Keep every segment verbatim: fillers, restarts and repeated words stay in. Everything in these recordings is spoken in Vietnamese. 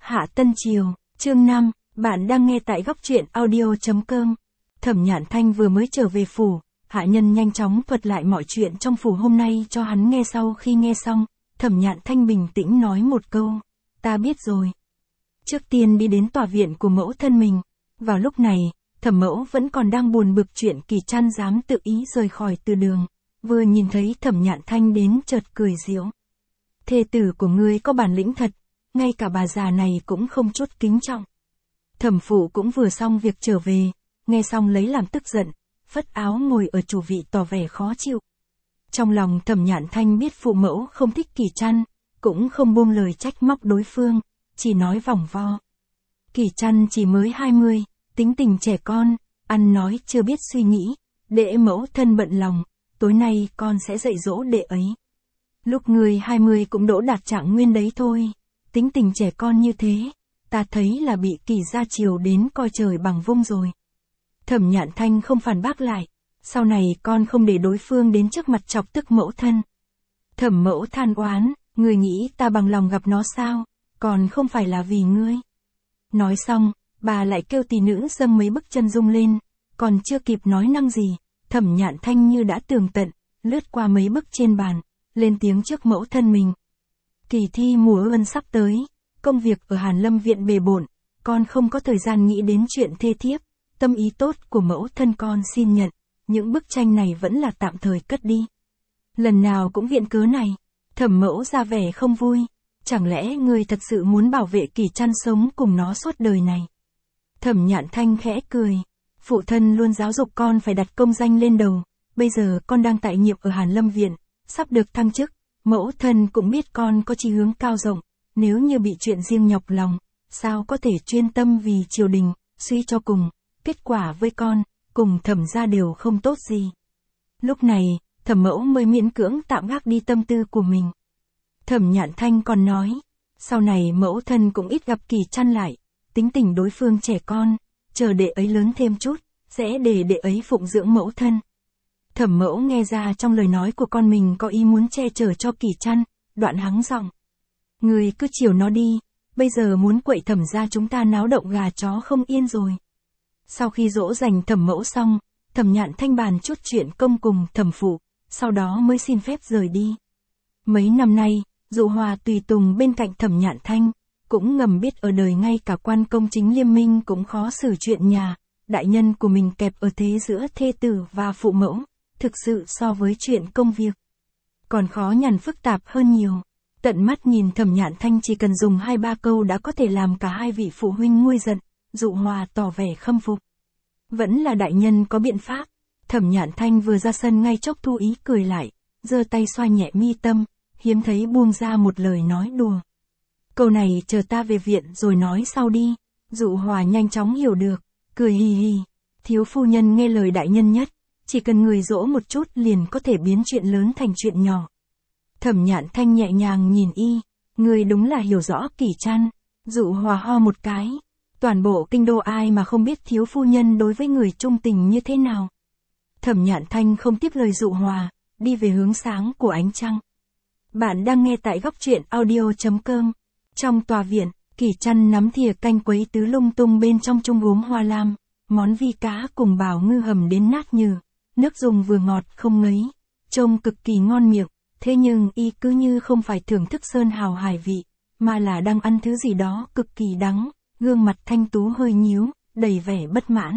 Hạ Tân Triều, chương năm, bạn đang nghe tại góc truyện audio chấm com. Thẩm Nhạn Thanh vừa mới trở về phủ, hạ nhân nhanh chóng thuật lại mọi chuyện trong phủ hôm nay cho hắn nghe. Sau khi nghe xong, Thẩm Nhạn Thanh bình tĩnh nói một câu, ta biết rồi. Trước tiên đi đến tòa viện của mẫu thân mình. Vào lúc này, Thẩm mẫu vẫn còn đang buồn bực chuyện Kỳ Trăn dám tự ý rời khỏi từ đường. Vừa nhìn thấy Thẩm Nhạn Thanh đến chợt cười giễu. Thê tử của ngươi có bản lĩnh thật, ngay cả bà già này cũng không chút kính trọng. Thẩm phụ cũng vừa xong việc trở về, nghe xong lấy làm tức giận, phất áo ngồi ở chủ vị tỏ vẻ khó chịu. Trong lòng Thẩm Nhạn Thanh biết phụ mẫu không thích Kỳ Trăn, cũng không buông lời trách móc đối phương, chỉ nói vòng vo. Kỳ Trăn chỉ mới hai mươi, tính tình trẻ con, ăn nói chưa biết suy nghĩ, để mẫu thân bận lòng, tối nay con sẽ dạy dỗ đệ ấy. Lúc người hai mươi cũng đỗ đạt trạng nguyên đấy thôi, tính tình trẻ con như thế, ta thấy là bị Kỳ gia chiều đến coi trời bằng vung rồi. Thẩm Nhạn Thanh không phản bác lại, sau này con không để đối phương đến trước mặt chọc tức mẫu thân. Thẩm mẫu than oán, người nghĩ ta bằng lòng gặp nó sao, còn không phải là vì ngươi. Nói xong, bà lại kêu tỷ nữ dâng mấy bức chân dung lên, còn chưa kịp nói năng gì, Thẩm Nhạn Thanh như đã tường tận, lướt qua mấy bức trên bàn, lên tiếng trước mẫu thân mình. Kỳ thi mùa ân sắp tới, công việc ở Hàn Lâm viện bề bộn, con không có thời gian nghĩ đến chuyện thê thiếp, tâm ý tốt của mẫu thân con xin nhận, những bức tranh này vẫn là tạm thời cất đi. Lần nào cũng viện cớ này, Thẩm mẫu ra vẻ không vui, chẳng lẽ ngươi thật sự muốn bảo vệ Kỳ Trăn sống cùng nó suốt đời này. Thẩm Nhạn Thanh khẽ cười, phụ thân luôn giáo dục con phải đặt công danh lên đầu, bây giờ con đang tại nhiệm ở Hàn Lâm viện, sắp được thăng chức, mẫu thân cũng biết con có chí hướng cao rộng, nếu như bị chuyện riêng nhọc lòng, sao có thể chuyên tâm vì triều đình, suy cho cùng, kết quả với con, cùng Thẩm gia đều không tốt gì. Lúc này, Thẩm mẫu mới miễn cưỡng tạm gác đi tâm tư của mình. Thẩm Nhạn Thanh còn nói, sau này mẫu thân cũng ít gặp Kỳ Trăn lại, tính tình đối phương trẻ con, chờ đệ ấy lớn thêm chút, sẽ để đệ ấy phụng dưỡng mẫu thân. Thẩm mẫu nghe ra trong lời nói của con mình có ý muốn che chở cho Kỳ Trăn, đoạn hắng giọng. Người cứ chiều nó đi, bây giờ muốn quậy Thẩm gia chúng ta náo động gà chó không yên rồi. Sau khi dỗ dành Thẩm mẫu xong, Thẩm Nhạn Thanh bàn chút chuyện công cùng Thẩm phụ, sau đó mới xin phép rời đi. Mấy năm nay, Dụ Hòa tùy tùng bên cạnh Thẩm Nhạn Thanh, cũng ngầm biết ở đời ngay cả quan công chính Liêm Minh cũng khó xử chuyện nhà, đại nhân của mình kẹp ở thế giữa thê tử và phụ mẫu, thực sự so với chuyện công việc còn khó nhằn phức tạp hơn nhiều. Tận mắt nhìn Thẩm Nhạn Thanh chỉ cần dùng hai ba câu đã có thể làm cả hai vị phụ huynh nguôi giận, Dụ Hòa tỏ vẻ khâm phục. Vẫn là đại nhân có biện pháp. Thẩm Nhạn Thanh vừa ra sân ngay chốc thu ý cười lại, giơ tay xoa nhẹ mi tâm, hiếm thấy buông ra một lời nói đùa. Câu này chờ ta về viện rồi nói sau đi. Dụ Hòa nhanh chóng hiểu được, cười hì hì. Thiếu phu nhân nghe lời đại nhân nhất, chỉ cần người dỗ một chút liền có thể biến chuyện lớn thành chuyện nhỏ. Thẩm Nhạn Thanh nhẹ nhàng nhìn y, người đúng là hiểu rõ Kỳ Trăn. Dụ Hòa ho một cái, toàn bộ kinh đô ai mà không biết thiếu phu nhân đối với người trung tình như thế nào. Thẩm Nhạn Thanh không tiếp lời Dụ Hòa, đi về hướng sáng của ánh trăng. Bạn đang nghe tại góc truyện audio chấm com. Trong tòa viện, Kỳ Trăn nắm thìa canh quấy tứ lung tung bên trong chung uống hoa lam, món vi cá cùng bào ngư hầm đến nát nhừ, nước dùng vừa ngọt không ngấy, trông cực kỳ ngon miệng, thế nhưng y cứ như không phải thưởng thức sơn hào hải vị, mà là đang ăn thứ gì đó cực kỳ đắng, gương mặt thanh tú hơi nhíu, đầy vẻ bất mãn.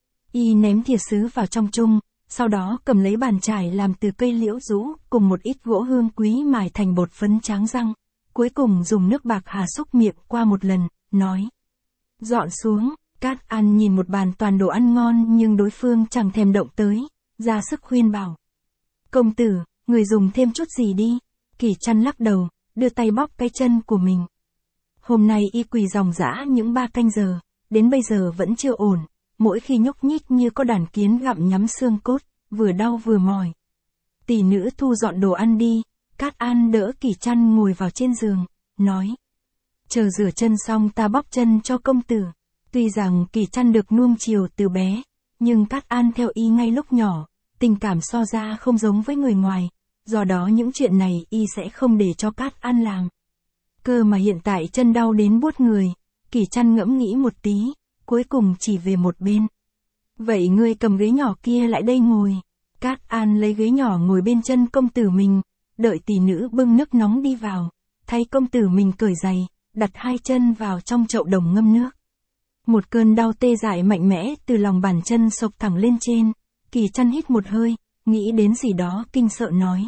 Y ném thìa sứ vào trong chung, sau đó cầm lấy bàn chải làm từ cây liễu rũ cùng một ít gỗ hương quý mài thành bột phấn tráng răng, cuối cùng dùng nước bạc hà xúc miệng qua một lần, nói. Dọn xuống. Cát An nhìn một bàn toàn đồ ăn ngon nhưng đối phương chẳng thèm động tới, ra sức khuyên bảo. Công tử, người dùng thêm chút gì đi. Kỳ Trăn lắc đầu, đưa tay bóp cái chân của mình. Hôm nay y quỳ ròng rã những ba canh giờ, đến bây giờ vẫn chưa ổn, mỗi khi nhúc nhích như có đàn kiến gặm nhắm xương cốt, vừa đau vừa mỏi. Tỷ nữ thu dọn đồ ăn đi. Cát An đỡ Kỳ Trăn ngồi vào trên giường, nói. Chờ rửa chân xong ta bóp chân cho công tử. Tuy rằng Kỳ Trăn được nuông chiều từ bé, nhưng Cát An theo y ngay lúc nhỏ, tình cảm so ra không giống với người ngoài, do đó những chuyện này y sẽ không để cho Cát An làm. Cơ mà hiện tại chân đau đến buốt người, Kỳ Trăn ngẫm nghĩ một tí, cuối cùng chỉ về một bên. Vậy ngươi cầm ghế nhỏ kia lại đây ngồi. Cát An lấy ghế nhỏ ngồi bên chân công tử mình, đợi tỷ nữ bưng nước nóng đi vào, thay công tử mình cởi giày, đặt hai chân vào trong chậu đồng ngâm nước. Một cơn đau tê dại mạnh mẽ từ lòng bàn chân xộc thẳng lên trên, Kỳ Trăn hít một hơi, nghĩ đến gì đó kinh sợ nói.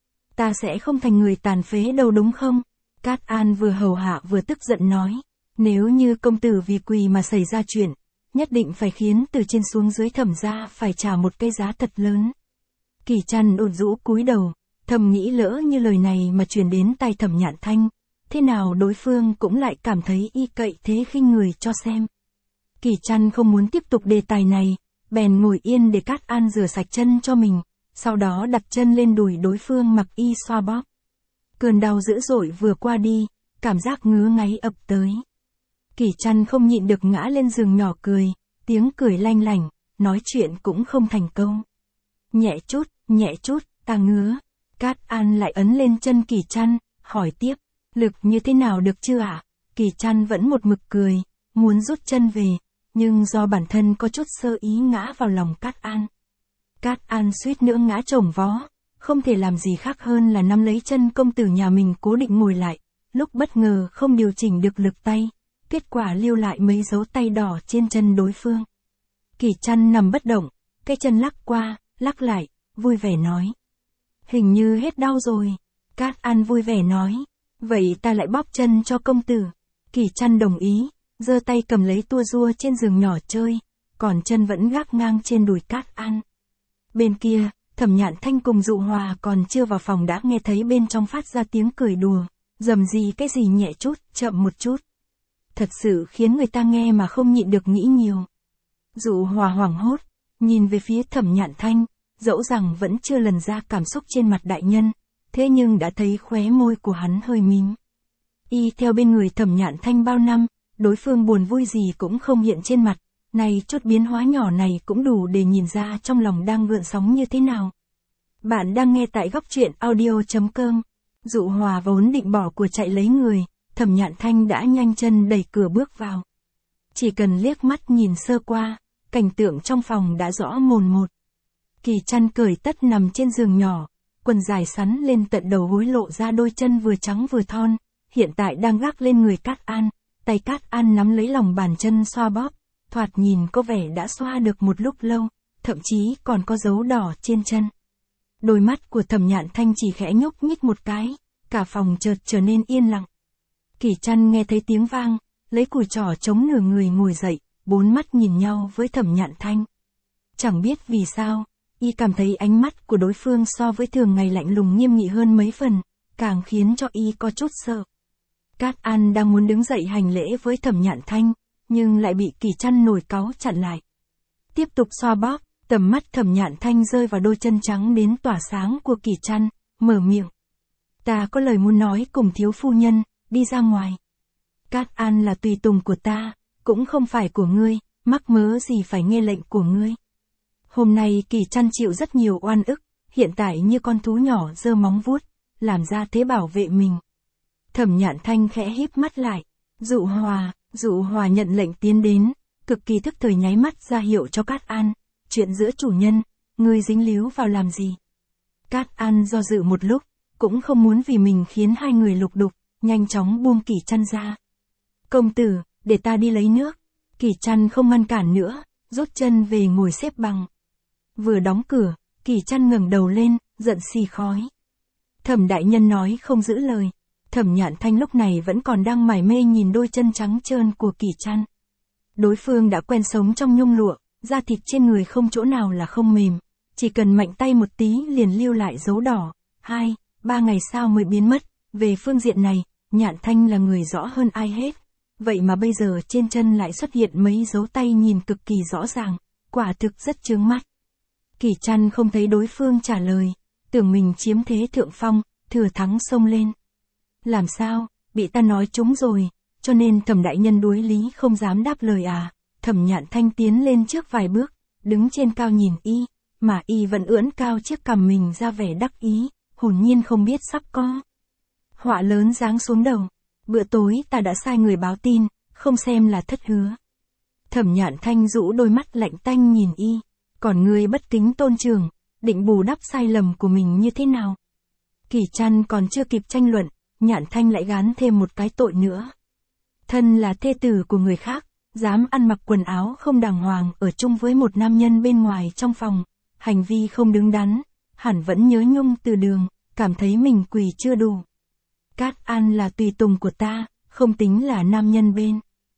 Ta sẽ không thành người tàn phế đâu đúng không? Cát An vừa hầu hạ vừa tức giận nói. Nếu như công tử vì quỳ mà xảy ra chuyện, nhất định phải khiến từ trên xuống dưới Thẩm gia phải trả một cái giá thật lớn. Kỳ Trăn ủ rũ cúi đầu, thầm nghĩ lỡ như lời này mà truyền đến tai Thẩm Nhạn Thanh, thế nào đối phương cũng lại cảm thấy y cậy thế khinh người cho xem. Kỳ Trăn không muốn tiếp tục đề tài này, bèn ngồi yên để Cát An rửa sạch chân cho mình, sau đó đặt chân lên đùi đối phương mặc y xoa bóp. Cơn đau dữ dội vừa qua đi, cảm giác ngứa ngáy ập tới. Kỳ Trăn không nhịn được ngã lên giường nhỏ cười, tiếng cười lanh lảnh, nói chuyện cũng không thành câu. Nhẹ chút, nhẹ chút, ta ngứa. Cát An lại ấn lên chân Kỳ Trăn, hỏi tiếp, lực như thế nào được chưa ạ? À? Kỳ Trăn vẫn một mực cười, muốn rút chân về, nhưng do bản thân có chút sơ ý ngã vào lòng Cát An. Cát An suýt nữa ngã chồng vó, không thể làm gì khác hơn là nắm lấy chân công tử nhà mình cố định ngồi lại, lúc bất ngờ không điều chỉnh được lực tay, kết quả lưu lại mấy dấu tay đỏ trên chân đối phương. Kỳ Trăn nằm bất động, cái chân lắc qua, lắc lại, vui vẻ nói. Hình như hết đau rồi. Cát An vui vẻ nói. Vậy ta lại bóp chân cho công tử. Kỳ Trăn đồng ý, giơ tay cầm lấy tua rua trên giường nhỏ chơi, còn chân vẫn gác ngang trên đùi Cát An. Bên kia, Thẩm Nhạn Thanh cùng Dụ Hòa còn chưa vào phòng đã nghe thấy bên trong phát ra tiếng cười đùa, rầm rì cái gì nhẹ chút, chậm một chút. Thật sự khiến người ta nghe mà không nhịn được nghĩ nhiều. Dụ Hòa hoảng hốt, nhìn về phía Thẩm Nhạn Thanh, dẫu rằng vẫn chưa lần ra cảm xúc trên mặt đại nhân, thế nhưng đã thấy khóe môi của hắn hơi mím. Y theo bên người Thẩm Nhạn Thanh bao năm, đối phương buồn vui gì cũng không hiện trên mặt, này chút biến hóa nhỏ này cũng đủ để nhìn ra trong lòng đang gợn sóng như thế nào. Bạn đang nghe tại góc truyện audio chấm com. Dụ Hòa vốn định bỏ của chạy lấy người, Thẩm Nhạn Thanh đã nhanh chân đẩy cửa bước vào. Chỉ cần liếc mắt nhìn sơ qua, cảnh tượng trong phòng đã rõ mồn một. Kỳ Trăn cởi tất nằm trên giường nhỏ, quần dài sắn lên tận đầu gối lộ ra đôi chân vừa trắng vừa thon, hiện tại đang gác lên người Cát An, tay Cát An nắm lấy lòng bàn chân xoa bóp, thoạt nhìn có vẻ đã xoa được một lúc lâu, thậm chí còn có dấu đỏ trên chân. Đôi mắt của Thẩm Nhạn Thanh chỉ khẽ nhúc nhích một cái, cả phòng chợt trở nên yên lặng. Kỳ Trăn nghe thấy tiếng vang, lấy cùi trỏ chống nửa người ngồi dậy, bốn mắt nhìn nhau với Thẩm Nhạn Thanh. Chẳng biết vì sao, y cảm thấy ánh mắt của đối phương so với thường ngày lạnh lùng nghiêm nghị hơn mấy phần, càng khiến cho y có chút sợ. Cát An đang muốn đứng dậy hành lễ với Thẩm Nhạn Thanh, nhưng lại bị Kỳ Trăn nổi cáu chặn lại. Tiếp tục xoa bóp, tầm mắt Thẩm Nhạn Thanh rơi vào đôi chân trắng đến tỏa sáng của Kỳ Trăn, mở miệng. Ta có lời muốn nói cùng thiếu phu nhân, đi ra ngoài. Cát An là tùy tùng của ta, cũng không phải của ngươi, mắc mớ gì phải nghe lệnh của ngươi. Hôm nay Kỳ Trăn chịu rất nhiều oan ức, hiện tại như con thú nhỏ giơ móng vuốt, làm ra thế bảo vệ mình. Thẩm Nhạn Thanh khẽ híp mắt lại, Dụ Hòa, Dụ Hòa nhận lệnh tiến đến, cực kỳ thức thời nháy mắt ra hiệu cho Cát An, chuyện giữa chủ nhân, ngươi dính líu vào làm gì? Cát An do dự một lúc, cũng không muốn vì mình khiến hai người lục đục, nhanh chóng buông Kỳ Trăn ra. Công tử, để ta đi lấy nước. Kỳ Trăn không ngăn cản nữa, rút chân về ngồi xếp bằng. Vừa đóng cửa, Kỳ Trăn ngẩng đầu lên, giận xì khói. Thẩm đại nhân nói không giữ lời. Thẩm Nhạn Thanh lúc này vẫn còn đang mải mê nhìn đôi chân trắng trơn của Kỳ Trăn. Đối phương đã quen sống trong nhung lụa, da thịt trên người không chỗ nào là không mềm, chỉ cần mạnh tay một tí liền lưu lại dấu đỏ, hai, ba ngày sau mới biến mất. Về phương diện này, Nhạn Thanh là người rõ hơn ai hết. Vậy mà bây giờ trên chân lại xuất hiện mấy dấu tay nhìn cực kỳ rõ ràng, quả thực rất chướng mắt. Kỳ Trăn không thấy đối phương trả lời, tưởng mình chiếm thế thượng phong, thừa thắng xông lên. Làm sao, bị ta nói trúng rồi, cho nên Thẩm đại nhân đuối lý không dám đáp lời à? Thẩm Nhạn Thanh tiến lên trước vài bước, đứng trên cao nhìn y, mà y vẫn ưỡn cao chiếc cằm mình ra vẻ đắc ý, hồn nhiên không biết sắp có họa lớn giáng xuống đầu. Bữa tối ta đã sai người báo tin, không xem là thất hứa. Thẩm Nhạn Thanh rũ đôi mắt lạnh tanh nhìn y, còn ngươi bất kính tôn trưởng, định bù đắp sai lầm của mình như thế nào? Kỷ Trăn còn chưa kịp tranh luận, Nhạn Thanh lại gán thêm một cái tội nữa. Thân là thê tử của người khác, dám ăn mặc quần áo không đàng hoàng ở chung với một nam nhân bên ngoài trong phòng, hành vi không đứng đắn, hẳn vẫn nhớ nhung từ đường, cảm thấy mình quỳ chưa đủ. Cát An là tùy tùng của ta, không tính là nam nhân bên.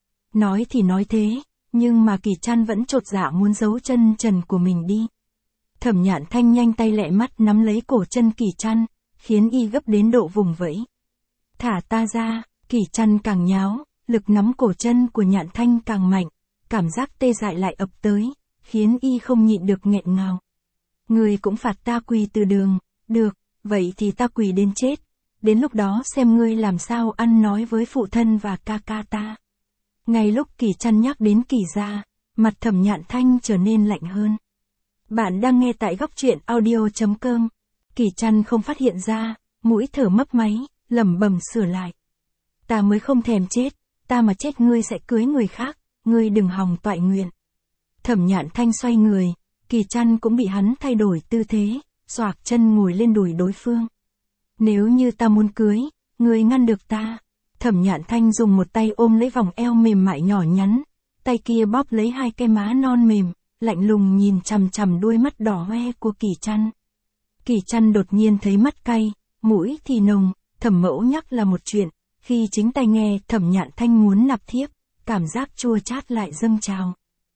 Nói thì nói thế, nhưng mà Kỷ Trăn vẫn chột dạ muốn giấu chân trần của mình đi. Thẩm Nhạn Thanh nhanh tay lẹ mắt nắm lấy cổ chân Kỷ Trăn, khiến y gấp đến độ vùng vẫy. Thả ta ra, Kỷ Trăn càng nháo, lực nắm cổ chân của Nhạn Thanh càng mạnh, cảm giác tê dại lại ập tới, khiến y không nhịn được nghẹn ngào. Người cũng phạt ta quỳ từ đường, được, vậy thì ta quỳ đến chết, đến lúc đó xem ngươi làm sao ăn nói với phụ thân và ca ca ta. Ngay lúc Kỷ Trăn nhắc đến Kỷ gia, mặt Thẩm Nhạn Thanh trở nên lạnh hơn. Bạn đang nghe tại góc truyện audio chấm com. Kỷ Trăn không phát hiện ra, mũi thở mấp máy, lẩm bẩm sửa lại. Ta mới không thèm chết, ta mà chết ngươi sẽ cưới người khác, ngươi đừng hòng toại nguyện. Thẩm Nhạn Thanh xoay người, Kỷ Trăn cũng bị hắn thay đổi tư thế, xoạc chân ngồi lên đùi đối phương. Nếu như ta muốn cưới, ngươi ngăn được ta. Thẩm Nhạn Thanh dùng một tay ôm lấy vòng eo mềm mại nhỏ nhắn, tay kia bóp lấy hai cái má non mềm, lạnh lùng nhìn chằm chằm đôi mắt đỏ hoe của Kỷ Trăn. Kỷ Trăn đột nhiên thấy mắt cay, mũi thì nồng, Thẩm mẫu nhắc là một chuyện, khi chính tay nghe Thẩm Nhạn Thanh muốn nạp thiếp, cảm giác chua chát lại dâng trào.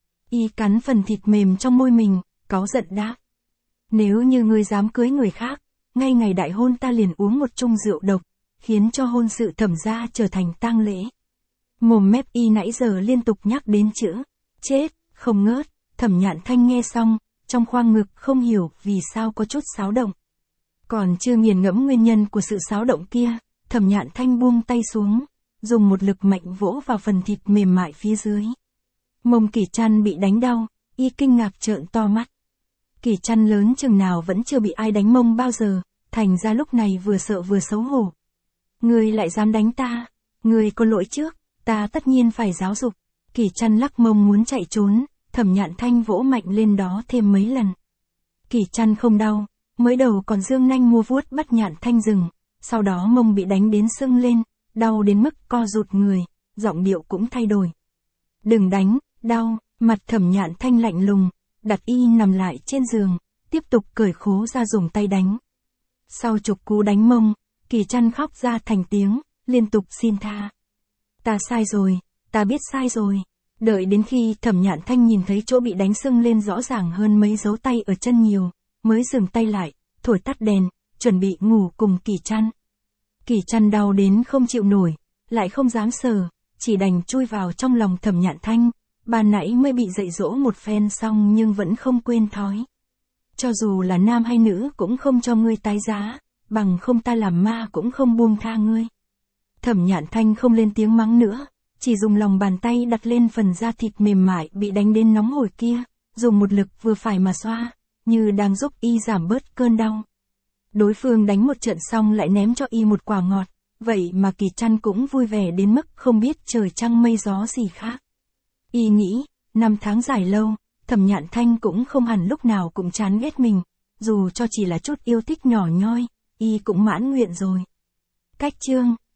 Y cắn phần thịt mềm trong môi mình, cáu giận đáp. Nếu như ngươi dám cưới người khác, ngay ngày đại hôn ta liền uống một chung rượu độc, khiến cho hôn sự Thẩm gia trở thành tang lễ. Mồm mép y nãy giờ liên tục nhắc đến chữ chết, không ngớt. Thẩm Nhạn Thanh nghe xong, trong khoang ngực không hiểu vì sao có chút xáo động. Còn chưa nghiền ngẫm nguyên nhân của sự xáo động kia, Thẩm Nhạn Thanh buông tay xuống, dùng một lực mạnh vỗ vào phần thịt mềm mại phía dưới. Mông Kỷ Trăn bị đánh đau, y kinh ngạc trợn to mắt. Kỷ Trăn lớn chừng nào vẫn chưa bị ai đánh mông bao giờ, thành ra lúc này vừa sợ vừa xấu hổ. Ngươi lại dám đánh ta, ngươi có lỗi trước, ta tất nhiên phải giáo dục. Kỷ Trăn lắc mông muốn chạy trốn, Thẩm Nhạn Thanh vỗ mạnh lên đó thêm mấy lần. Kỷ Trăn không đau, mới đầu còn giương nanh mua vuốt bắt Nhạn Thanh dừng, sau đó mông bị đánh đến sưng lên, đau đến mức co rụt người, giọng điệu cũng thay đổi. Đừng đánh, đau, mặt Thẩm Nhạn Thanh lạnh lùng, đặt y nằm lại trên giường, tiếp tục cởi khố ra dùng tay đánh. Sau chục cú đánh mông, Kỷ Trăn khóc ra thành tiếng, liên tục xin tha. Ta sai rồi, ta biết sai rồi. Đợi đến khi Thẩm Nhạn Thanh nhìn thấy chỗ bị đánh sưng lên rõ ràng hơn mấy dấu tay ở chân nhiều, mới dừng tay lại, thổi tắt đèn, chuẩn bị ngủ cùng Kỷ Trăn. Kỷ Trăn đau đến không chịu nổi, lại không dám sờ, chỉ đành chui vào trong lòng Thẩm Nhạn Thanh, ban nãy mới bị dạy dỗ một phen xong nhưng vẫn không quên thói. Cho dù là nam hay nữ cũng không cho ngươi tái giá, bằng không ta làm ma cũng không buông tha ngươi. Thẩm Nhạn Thanh không lên tiếng mắng nữa, chỉ dùng lòng bàn tay đặt lên phần da thịt mềm mại bị đánh đến nóng hổi kia, dùng một lực vừa phải mà xoa, như đang giúp y giảm bớt cơn đau. Đối phương đánh một trận xong lại ném cho y một quả ngọt, vậy mà Kỷ Trăn cũng vui vẻ đến mức không biết trời trăng mây gió gì khác. Y nghĩ, năm tháng dài lâu, Thẩm Nhạn Thanh cũng không hẳn lúc nào cũng chán ghét mình, dù cho chỉ là chút yêu thích nhỏ nhoi, y cũng mãn nguyện rồi. Cách chương